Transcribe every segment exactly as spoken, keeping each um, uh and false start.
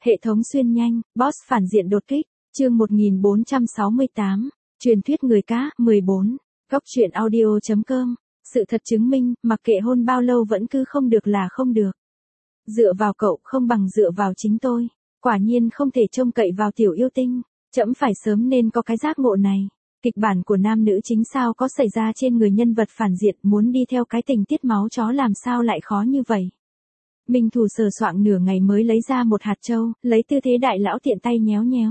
Hệ thống xuyên nhanh, boss phản diện đột kích, chương một nghìn bốn trăm sáu mươi tám, truyền thuyết người cá, mười bốn, góc truyện audio.com, sự thật chứng minh, mặc kệ hôn bao lâu vẫn cứ không được là không được. Dựa vào cậu không bằng dựa vào chính tôi, quả nhiên không thể trông cậy vào tiểu yêu tinh, trẫm phải sớm nên có cái giác ngộ này. Kịch bản của nam nữ chính sao có xảy ra trên người nhân vật phản diện, muốn đi theo cái tình tiết máu chó làm sao lại khó như vậy. Minh Thù sờ soạng nửa ngày mới lấy ra một hạt châu, lấy tư thế đại lão tiện tay nhéo nhéo.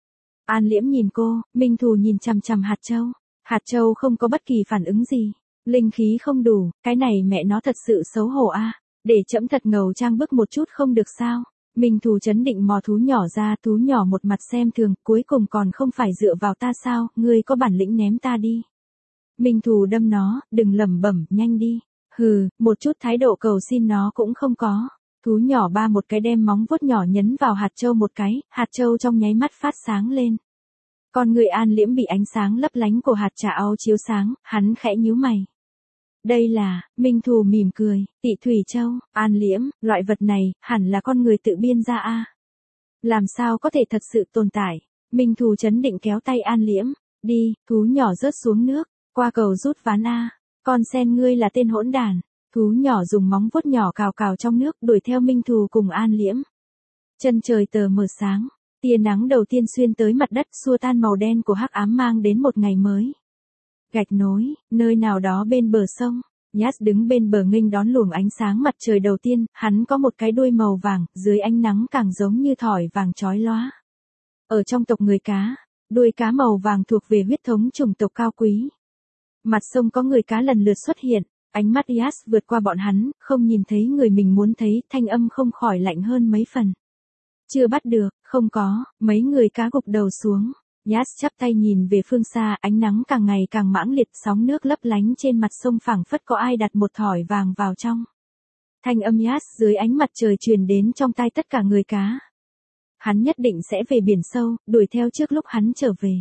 An Liễm nhìn cô, Minh Thù nhìn chằm chằm hạt châu. Hạt châu không có bất kỳ phản ứng gì. Linh khí không đủ, cái này mẹ nó thật sự xấu hổ a. Để trẫm thật ngầu trang bức một chút không được sao. Minh Thù chấn định mò thú nhỏ ra, thú nhỏ một mặt xem thường, cuối cùng còn không phải dựa vào ta sao, ngươi có bản lĩnh ném ta đi. Minh Thù đâm nó, đừng lẩm bẩm, nhanh đi. Hừ, một chút thái độ cầu xin nó cũng không có. Thú nhỏ ba một cái đem móng vuốt nhỏ nhấn vào hạt châu một cái, hạt châu trong nháy mắt phát sáng lên. Con người An Liễm bị ánh sáng lấp lánh của hạt trà áo chiếu sáng, hắn khẽ nhíu mày. Đây là, Minh Thù mỉm cười, Tị Thủy Châu, An Liễm, loại vật này, hẳn là con người tự biên ra a. Làm sao có thể thật sự tồn tại? Minh Thù chấn định kéo tay An Liễm, đi, thú nhỏ rớt xuống nước, qua cầu rút ván a. Con sen ngươi là tên hỗn đản. Thú nhỏ dùng móng vuốt nhỏ cào cào trong nước đuổi theo Minh Thù cùng An Liễm. Chân trời tờ mờ sáng, tia nắng đầu tiên xuyên tới mặt đất xua tan màu đen của hắc ám mang đến một ngày mới. Gạch nối, nơi nào đó bên bờ sông, Yas đứng bên bờ nghênh đón luồng ánh sáng mặt trời đầu tiên, hắn có một cái đuôi màu vàng, dưới ánh nắng càng giống như thỏi vàng chói lóa. Ở trong tộc người cá, đuôi cá màu vàng thuộc về huyết thống chủng tộc cao quý. Mặt sông có người cá lần lượt xuất hiện. Ánh mắt Yas vượt qua bọn hắn, không nhìn thấy người mình muốn thấy, thanh âm không khỏi lạnh hơn mấy phần. Chưa bắt được, không có, mấy người cá gục đầu xuống. Yas chắp tay nhìn về phương xa, ánh nắng càng ngày càng mãng liệt, sóng nước lấp lánh trên mặt sông phảng phất có ai đặt một thỏi vàng vào trong. Thanh âm Yas dưới ánh mặt trời truyền đến trong tai tất cả người cá. Hắn nhất định sẽ về biển sâu, đuổi theo trước lúc hắn trở về.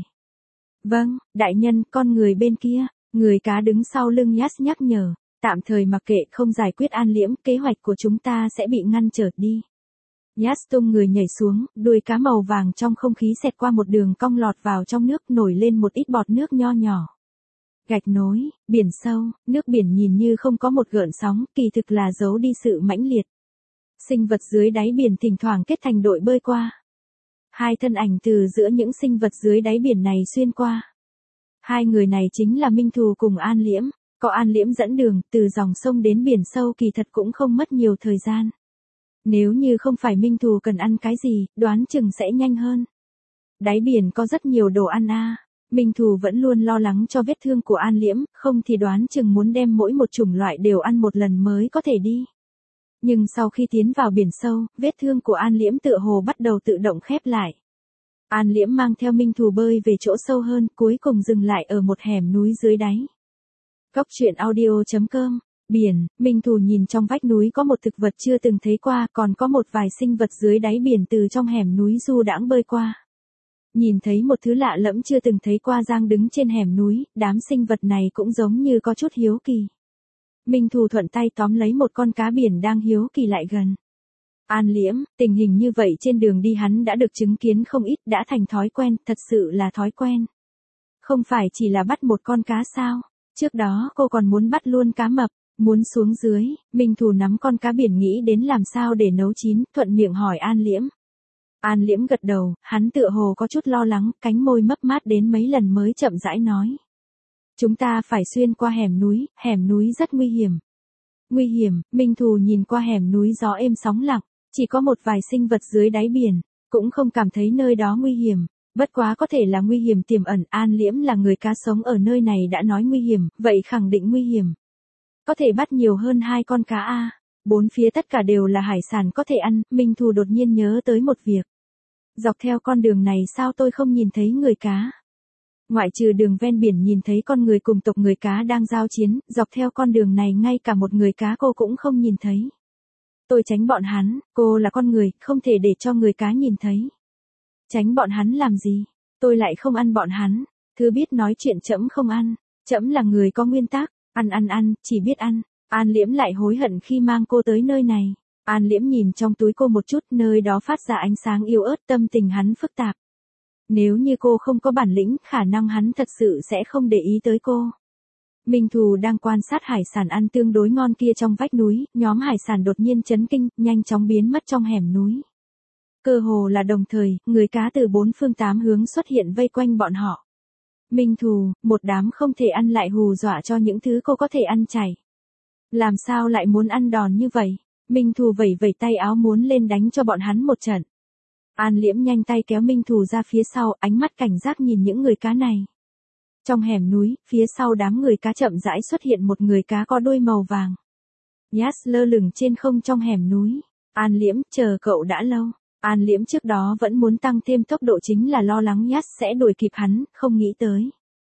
Vâng, đại nhân, con người bên kia. Người cá đứng sau lưng Yas nhắc nhở, tạm thời mặc kệ không giải quyết An Liễm, kế hoạch của chúng ta sẽ bị ngăn trở đi. Yas tung người nhảy xuống, đuôi cá màu vàng trong không khí xẹt qua một đường cong lọt vào trong nước, nổi lên một ít bọt nước nho nhỏ. Gạch nối, biển sâu, nước biển nhìn như không có một gợn sóng, kỳ thực là giấu đi sự mãnh liệt. Sinh vật dưới đáy biển thỉnh thoảng kết thành đội bơi qua. Hai thân ảnh từ giữa những sinh vật dưới đáy biển này xuyên qua. Hai người này chính là Minh Thù cùng An Liễm, có An Liễm dẫn đường, từ dòng sông đến biển sâu kỳ thật cũng không mất nhiều thời gian. Nếu như không phải Minh Thù cần ăn cái gì, đoán chừng sẽ nhanh hơn. Đáy biển có rất nhiều đồ ăn a. Minh Thù vẫn luôn lo lắng cho vết thương của An Liễm, không thì đoán chừng muốn đem mỗi một chủng loại đều ăn một lần mới có thể đi. Nhưng sau khi tiến vào biển sâu, vết thương của An Liễm tựa hồ bắt đầu tự động khép lại. An Liễm mang theo Minh Thù bơi về chỗ sâu hơn, cuối cùng dừng lại ở một hẻm núi dưới đáy. Góc truyện audio.com, biển, Minh Thù nhìn trong vách núi có một thực vật chưa từng thấy qua, còn có một vài sinh vật dưới đáy biển từ trong hẻm núi du đãng bơi qua. Nhìn thấy một thứ lạ lẫm chưa từng thấy qua đang đứng trên hẻm núi, đám sinh vật này cũng giống như có chút hiếu kỳ. Minh Thù thuận tay tóm lấy một con cá biển đang hiếu kỳ lại gần. An Liễm, tình hình như vậy trên đường đi hắn đã được chứng kiến không ít, đã thành thói quen, thật sự là thói quen. Không phải chỉ là bắt một con cá sao, trước đó cô còn muốn bắt luôn cá mập, muốn xuống dưới, Minh Thù nắm con cá biển nghĩ đến làm sao để nấu chín, thuận miệng hỏi An Liễm. An Liễm gật đầu, hắn tựa hồ có chút lo lắng, cánh môi mấp mát đến mấy lần mới chậm rãi nói. Chúng ta phải xuyên qua hẻm núi, hẻm núi rất nguy hiểm. Nguy hiểm, Minh Thù nhìn qua hẻm núi gió êm sóng lặng. Chỉ có một vài sinh vật dưới đáy biển, cũng không cảm thấy nơi đó nguy hiểm, bất quá có thể là nguy hiểm tiềm ẩn. An Liễm là người cá sống ở nơi này đã nói nguy hiểm, vậy khẳng định nguy hiểm. Có thể bắt nhiều hơn hai con cá a. Bốn phía tất cả đều là hải sản có thể ăn, Minh Thù đột nhiên nhớ tới một việc. Dọc theo con đường này sao tôi không nhìn thấy người cá? Ngoại trừ đường ven biển nhìn thấy con người cùng tộc người cá đang giao chiến, dọc theo con đường này ngay cả một người cá cô cũng không nhìn thấy. Tôi tránh bọn hắn, cô là con người, không thể để cho người cá nhìn thấy. Tránh bọn hắn làm gì? Tôi lại không ăn bọn hắn. Thứ biết nói chuyện trẫm không ăn. Trẫm là người có nguyên tắc, ăn ăn ăn, chỉ biết ăn. An Liễm lại hối hận khi mang cô tới nơi này. An Liễm nhìn trong túi cô một chút, nơi đó phát ra ánh sáng yếu ớt, tâm tình hắn phức tạp. Nếu như cô không có bản lĩnh, khả năng hắn thật sự sẽ không để ý tới cô. Minh Thù đang quan sát hải sản ăn tương đối ngon kia trong vách núi, nhóm hải sản đột nhiên chấn kinh, nhanh chóng biến mất trong hẻm núi. Cơ hồ là đồng thời, người cá từ bốn phương tám hướng xuất hiện vây quanh bọn họ. Minh Thù, một đám không thể ăn lại hù dọa cho những thứ cô có thể ăn chảy. Làm sao lại muốn ăn đòn như vậy? Minh Thù vẩy vẩy tay áo muốn lên đánh cho bọn hắn một trận. An Liễm nhanh tay kéo Minh Thù ra phía sau, ánh mắt cảnh giác nhìn những người cá này. Trong hẻm núi, phía sau đám người cá chậm rãi xuất hiện một người cá có đuôi màu vàng. Yas lơ lửng trên không trong hẻm núi. An Liễm, chờ cậu đã lâu. An Liễm trước đó vẫn muốn tăng thêm tốc độ chính là lo lắng Yas sẽ đuổi kịp hắn, không nghĩ tới.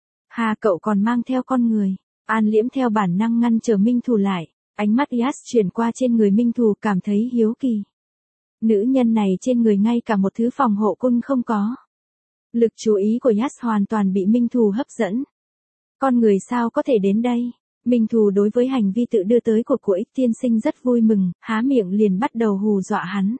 Hà cậu còn mang theo con người. An Liễm theo bản năng ngăn trở Minh Thù lại. Ánh mắt Yas chuyển qua trên người Minh Thù cảm thấy hiếu kỳ. Nữ nhân này trên người ngay cả một thứ phòng hộ côn không có. Lực chú ý của Yas hoàn toàn bị Minh Thù hấp dẫn. Con người sao có thể đến đây? Minh Thù đối với hành vi tự đưa tới của của Ích tiên sinh rất vui mừng, há miệng liền bắt đầu hù dọa hắn.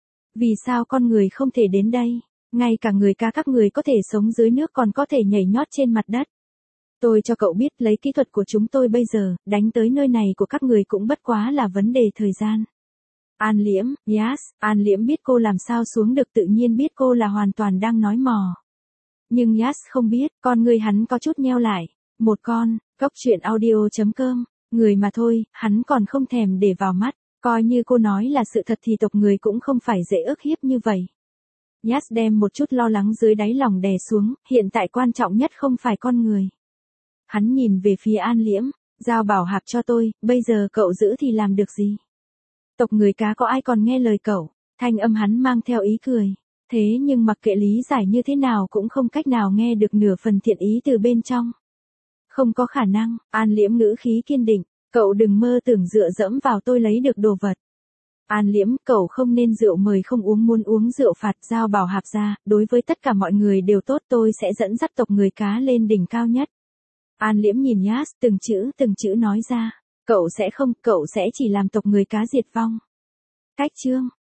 Vì sao con người không thể đến đây? Ngay cả người cá các người có thể sống dưới nước còn có thể nhảy nhót trên mặt đất. Tôi cho cậu biết lấy kỹ thuật của chúng tôi bây giờ, đánh tới nơi này của các người cũng bất quá là vấn đề thời gian. An Liễm, Yas, An Liễm biết cô làm sao xuống được tự nhiên biết cô là hoàn toàn đang nói mò. Nhưng Yas không biết, con người hắn có chút nheo lại. Một con, cốc truyện audio chấm com, người mà thôi, hắn còn không thèm để vào mắt. Coi như cô nói là sự thật thì tộc người cũng không phải dễ ức hiếp như vậy. Yas đem một chút lo lắng dưới đáy lòng đè xuống, hiện tại quan trọng nhất không phải con người. Hắn nhìn về phía An Liễm, giao bảo hạp cho tôi, bây giờ cậu giữ thì làm được gì? Tộc người cá có ai còn nghe lời cậu? Thanh âm hắn mang theo ý cười. Thế nhưng mặc kệ lý giải như thế nào cũng không cách nào nghe được nửa phần thiện ý từ bên trong. Không có khả năng, An Liễm ngữ khí kiên định, cậu đừng mơ tưởng dựa dẫm vào tôi lấy được đồ vật. An Liễm, cậu không nên rượu mời không uống muốn uống rượu phạt, giao bảo hạp ra, đối với tất cả mọi người đều tốt, tôi sẽ dẫn dắt tộc người cá lên đỉnh cao nhất. An Liễm nhìn Yas từng chữ từng chữ nói ra, cậu sẽ không, cậu sẽ chỉ làm tộc người cá diệt vong. Cách chương